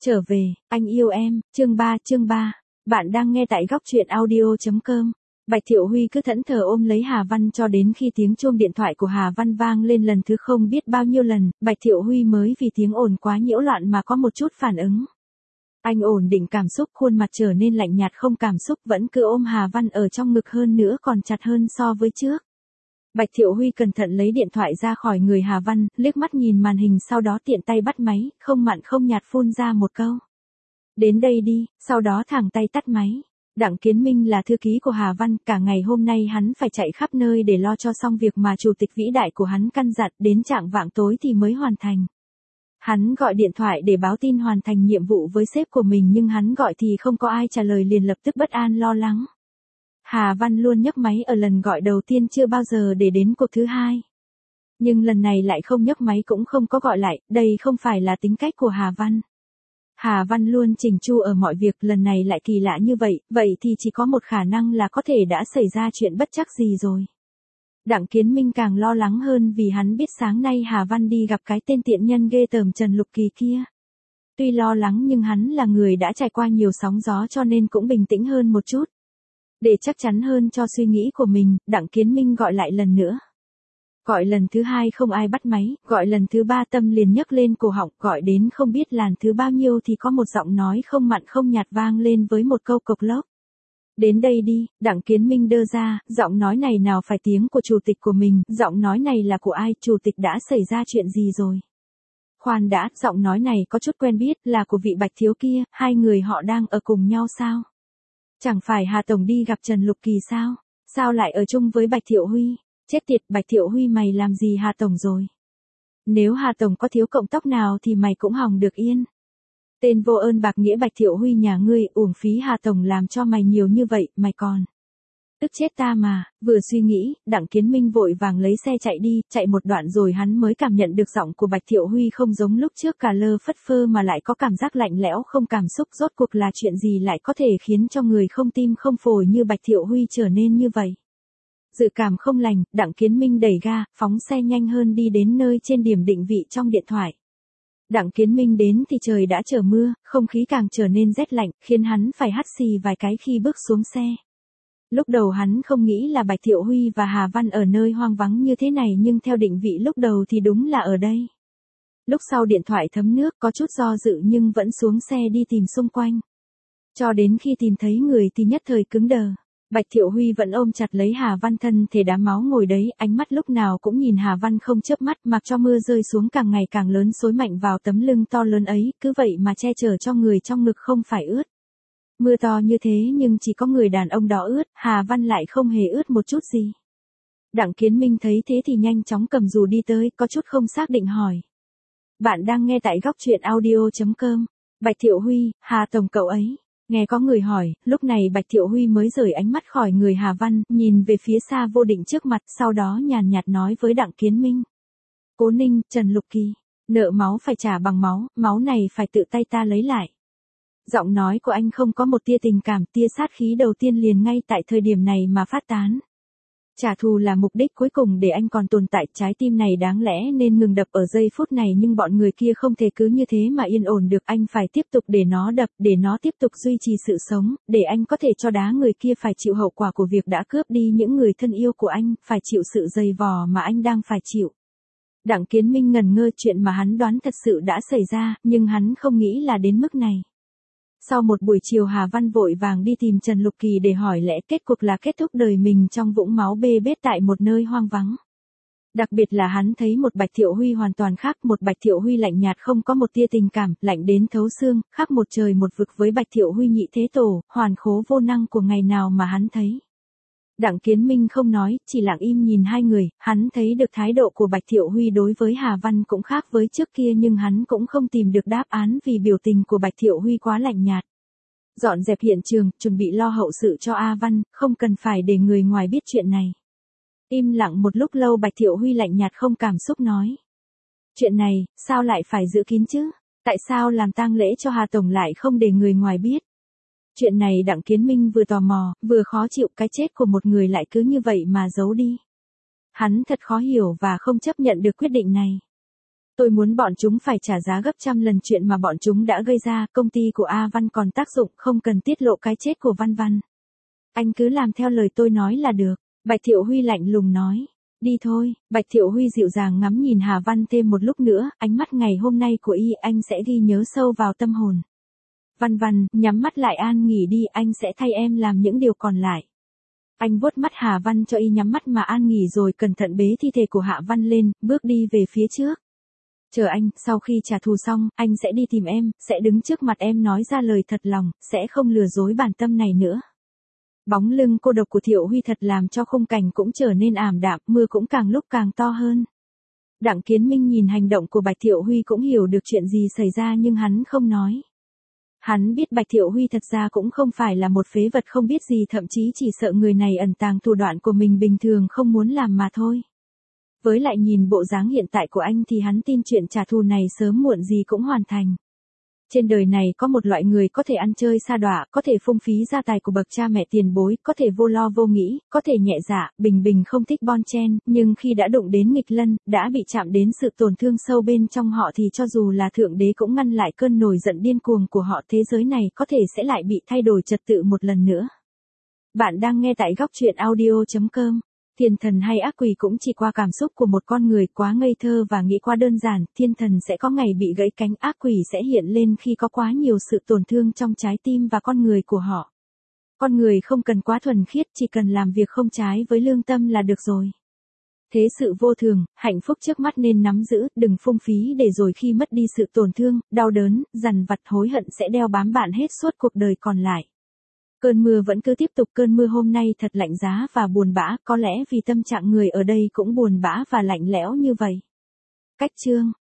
Trở về, anh yêu em, chương 3. Bạn đang nghe tại góc truyện audio.com. Bạch Thiệu Huy cứ thẫn thờ ôm lấy Hà Văn cho đến khi tiếng chuông điện thoại của Hà Văn vang lên lần thứ không biết bao nhiêu lần, Bạch Thiệu Huy mới vì tiếng ồn quá nhiễu loạn mà có một chút phản ứng. Anh ổn định cảm xúc, khuôn mặt trở nên lạnh nhạt không cảm xúc, vẫn cứ ôm Hà Văn ở trong ngực, hơn nữa còn chặt hơn so với trước. Bạch Thiệu Huy cẩn thận lấy điện thoại ra khỏi người Hà Văn, liếc mắt nhìn màn hình, sau đó tiện tay bắt máy, không mặn không nhạt phun ra một câu. Đến đây đi, sau đó thẳng tay tắt máy. Đặng Kiến Minh là thư ký của Hà Văn, cả ngày hôm nay hắn phải chạy khắp nơi để lo cho xong việc mà chủ tịch vĩ đại của hắn căn dặn, đến chạng vạng tối thì mới hoàn thành. Hắn gọi điện thoại để báo tin hoàn thành nhiệm vụ với sếp của mình, nhưng hắn gọi thì không có ai trả lời, liền lập tức bất an lo lắng. Hà Văn luôn nhấc máy ở lần gọi đầu tiên, chưa bao giờ để đến cuộc thứ hai. Nhưng lần này lại không nhấc máy cũng không có gọi lại, đây không phải là tính cách của Hà Văn. Hà Văn luôn chỉnh chu ở mọi việc, lần này lại kỳ lạ như vậy, vậy thì chỉ có một khả năng là có thể đã xảy ra chuyện bất trắc gì rồi. Đặng Kiến Minh càng lo lắng hơn vì hắn biết sáng nay Hà Văn đi gặp cái tên tiện nhân ghê tởm Trần Lục Kỳ kia. Tuy lo lắng nhưng hắn là người đã trải qua nhiều sóng gió cho nên cũng bình tĩnh hơn một chút. Để chắc chắn hơn cho suy nghĩ của mình, Đặng Kiến Minh gọi lại lần nữa. Gọi lần thứ hai không ai bắt máy, gọi lần thứ ba tâm liền nhấc lên cổ họng, gọi đến không biết làn thứ bao nhiêu thì có một giọng nói không mặn không nhạt vang lên với một câu cộc lốc. Đến đây đi, Đặng Kiến Minh đơ ra, giọng nói này nào phải tiếng của chủ tịch của mình, giọng nói này là của ai, chủ tịch đã xảy ra chuyện gì rồi? Khoan đã, giọng nói này có chút quen biết, là của vị Bạch thiếu kia, hai người họ đang ở cùng nhau sao? Chẳng phải Hà Tổng đi gặp Trần Lục Kỳ sao? Sao lại ở chung với Bạch Thiệu Huy? Chết tiệt, Bạch Thiệu Huy mày làm gì Hà Tổng rồi? Nếu Hà Tổng có thiếu cộng tóc nào thì mày cũng hòng được yên. Tên vô ơn bạc nghĩa Bạch Thiệu Huy nhà ngươi, uổng phí Hà Tổng làm cho mày nhiều như vậy, mày còn tức chết ta mà. Vừa suy nghĩ, Đặng Kiến Minh vội vàng lấy xe chạy đi, chạy một đoạn rồi hắn mới cảm nhận được giọng của Bạch Thiệu Huy không giống lúc trước cả lơ phất phơ mà lại có cảm giác lạnh lẽo không cảm xúc. Rốt cuộc là chuyện gì lại có thể khiến cho người không tim không phổi như Bạch Thiệu Huy trở nên như vậy? Dự cảm không lành, Đặng Kiến Minh đẩy ga, phóng xe nhanh hơn đi đến nơi trên điểm định vị trong điện thoại. Đặng Kiến Minh đến thì trời đã trở mưa, không khí càng trở nên rét lạnh, khiến hắn phải hắt xì vài cái khi bước xuống xe. Lúc đầu hắn không nghĩ là Bạch Thiệu Huy và Hà Văn ở nơi hoang vắng như thế này, nhưng theo định vị lúc đầu thì đúng là ở đây. Lúc sau điện thoại thấm nước, có chút do dự nhưng vẫn xuống xe đi tìm xung quanh. Cho đến khi tìm thấy người thì nhất thời cứng đờ. Bạch Thiệu Huy vẫn ôm chặt lấy Hà Văn, thân thể đám máu ngồi đấy, ánh mắt lúc nào cũng nhìn Hà Văn không chớp mắt, mặc cho mưa rơi xuống càng ngày càng lớn xối mạnh vào tấm lưng to lớn ấy, cứ vậy mà che chở cho người trong ngực không phải ướt. Mưa to như thế nhưng chỉ có người đàn ông đó ướt, Hà Văn lại không hề ướt một chút gì. Đặng Kiến Minh thấy thế thì nhanh chóng cầm dù đi tới, có chút không xác định hỏi. Bạn đang nghe tại góc truyện audio.com. Bạch Thiệu Huy, Hà Tổng cậu ấy. Nghe có người hỏi, lúc này Bạch Thiệu Huy mới rời ánh mắt khỏi người Hà Văn, nhìn về phía xa vô định trước mặt, sau đó nhàn nhạt nói với Đặng Kiến Minh. Cố Ninh, Trần Lục Kỳ, nợ máu phải trả bằng máu, máu này phải tự tay ta lấy lại. Giọng nói của anh không có một tia tình cảm, tia sát khí đầu tiên liền ngay tại thời điểm này mà phát tán. Trả thù là mục đích cuối cùng để anh còn tồn tại, trái tim này đáng lẽ nên ngừng đập ở giây phút này, nhưng bọn người kia không thể cứ như thế mà yên ổn được, anh phải tiếp tục để nó đập, để nó tiếp tục duy trì sự sống, để anh có thể cho đá người kia phải chịu hậu quả của việc đã cướp đi những người thân yêu của anh, phải chịu sự dày vò mà anh đang phải chịu. Đặng Kiến Minh ngẩn ngơ, chuyện mà hắn đoán thật sự đã xảy ra, nhưng hắn không nghĩ là đến mức này. Sau một buổi chiều Hà Văn vội vàng đi tìm Trần Lục Kỳ để hỏi lẽ, kết cục là kết thúc đời mình trong vũng máu bê bết tại một nơi hoang vắng. Đặc biệt là hắn thấy một Bạch Thiệu Huy hoàn toàn khác, một Bạch Thiệu Huy lạnh nhạt không có một tia tình cảm, lạnh đến thấu xương, khác một trời một vực với Bạch Thiệu Huy nhị thế tổ, hoàn khố vô năng của ngày nào mà hắn thấy. Đặng Kiến Minh không nói, chỉ lặng im nhìn hai người, hắn thấy được thái độ của Bạch Thiệu Huy đối với Hà Văn cũng khác với trước kia, nhưng hắn cũng không tìm được đáp án vì biểu tình của Bạch Thiệu Huy quá lạnh nhạt. Dọn dẹp hiện trường, chuẩn bị lo hậu sự cho A Văn, không cần phải để người ngoài biết chuyện này. Im lặng một lúc lâu Bạch Thiệu Huy lạnh nhạt không cảm xúc nói. Chuyện này, sao lại phải giữ kín chứ? Tại sao làm tang lễ cho Hà Tổng lại không để người ngoài biết? Chuyện này Đặng Kiến Minh vừa tò mò, vừa khó chịu, cái chết của một người lại cứ như vậy mà giấu đi. Hắn thật khó hiểu và không chấp nhận được quyết định này. Tôi muốn bọn chúng phải trả giá gấp trăm lần chuyện mà bọn chúng đã gây ra, công ty của A Văn còn tác dụng, không cần tiết lộ cái chết của Văn Văn. Anh cứ làm theo lời tôi nói là được, Bạch Thiệu Huy lạnh lùng nói. Đi thôi, Bạch Thiệu Huy dịu dàng ngắm nhìn Hà Văn thêm một lúc nữa, ánh mắt ngày hôm nay của y anh sẽ ghi nhớ sâu vào tâm hồn. Văn Văn, nhắm mắt lại an nghỉ đi, anh sẽ thay em làm những điều còn lại. Anh vuốt mắt Hà Văn cho y nhắm mắt mà an nghỉ rồi cẩn thận bế thi thể của Hạ Văn lên, bước đi về phía trước. Chờ anh, sau khi trả thù xong, anh sẽ đi tìm em, sẽ đứng trước mặt em nói ra lời thật lòng, sẽ không lừa dối bản tâm này nữa. Bóng lưng cô độc của Thiệu Huy thật làm cho khung cảnh cũng trở nên ảm đạm, mưa cũng càng lúc càng to hơn. Đặng Kiến Minh nhìn hành động của Bạch Thiệu Huy cũng hiểu được chuyện gì xảy ra nhưng hắn không nói. Hắn biết Bạch Thiệu Huy thật ra cũng không phải là một phế vật không biết gì, thậm chí chỉ sợ người này ẩn tàng thủ đoạn của mình bình thường không muốn làm mà thôi. Với lại nhìn bộ dáng hiện tại của anh thì hắn tin chuyện trả thù này sớm muộn gì cũng hoàn thành. Trên đời này có một loại người có thể ăn chơi sa đọa, có thể phung phí gia tài của bậc cha mẹ tiền bối, có thể vô lo vô nghĩ, có thể nhẹ dạ, bình bình không thích bon chen, nhưng khi đã đụng đến nghịch lân, đã bị chạm đến sự tổn thương sâu bên trong họ thì cho dù là thượng đế cũng ngăn lại cơn nổi giận điên cuồng của họ, thế giới này có thể sẽ lại bị thay đổi trật tự một lần nữa. Bạn đang nghe tại góc truyện audio.com. Thiên thần hay ác quỷ cũng chỉ qua cảm xúc của một con người quá ngây thơ và nghĩ quá đơn giản, thiên thần sẽ có ngày bị gãy cánh, ác quỷ sẽ hiện lên khi có quá nhiều sự tổn thương trong trái tim và con người của họ. Con người không cần quá thuần khiết, chỉ cần làm việc không trái với lương tâm là được rồi. Thế sự vô thường, hạnh phúc trước mắt nên nắm giữ, đừng phung phí để rồi khi mất đi sự tổn thương, đau đớn, dằn vặt hối hận sẽ đeo bám bạn hết suốt cuộc đời còn lại. Cơn mưa vẫn cứ tiếp tục, cơn mưa hôm nay thật lạnh giá và buồn bã, có lẽ vì tâm trạng người ở đây cũng buồn bã và lạnh lẽo như vậy. Cách chương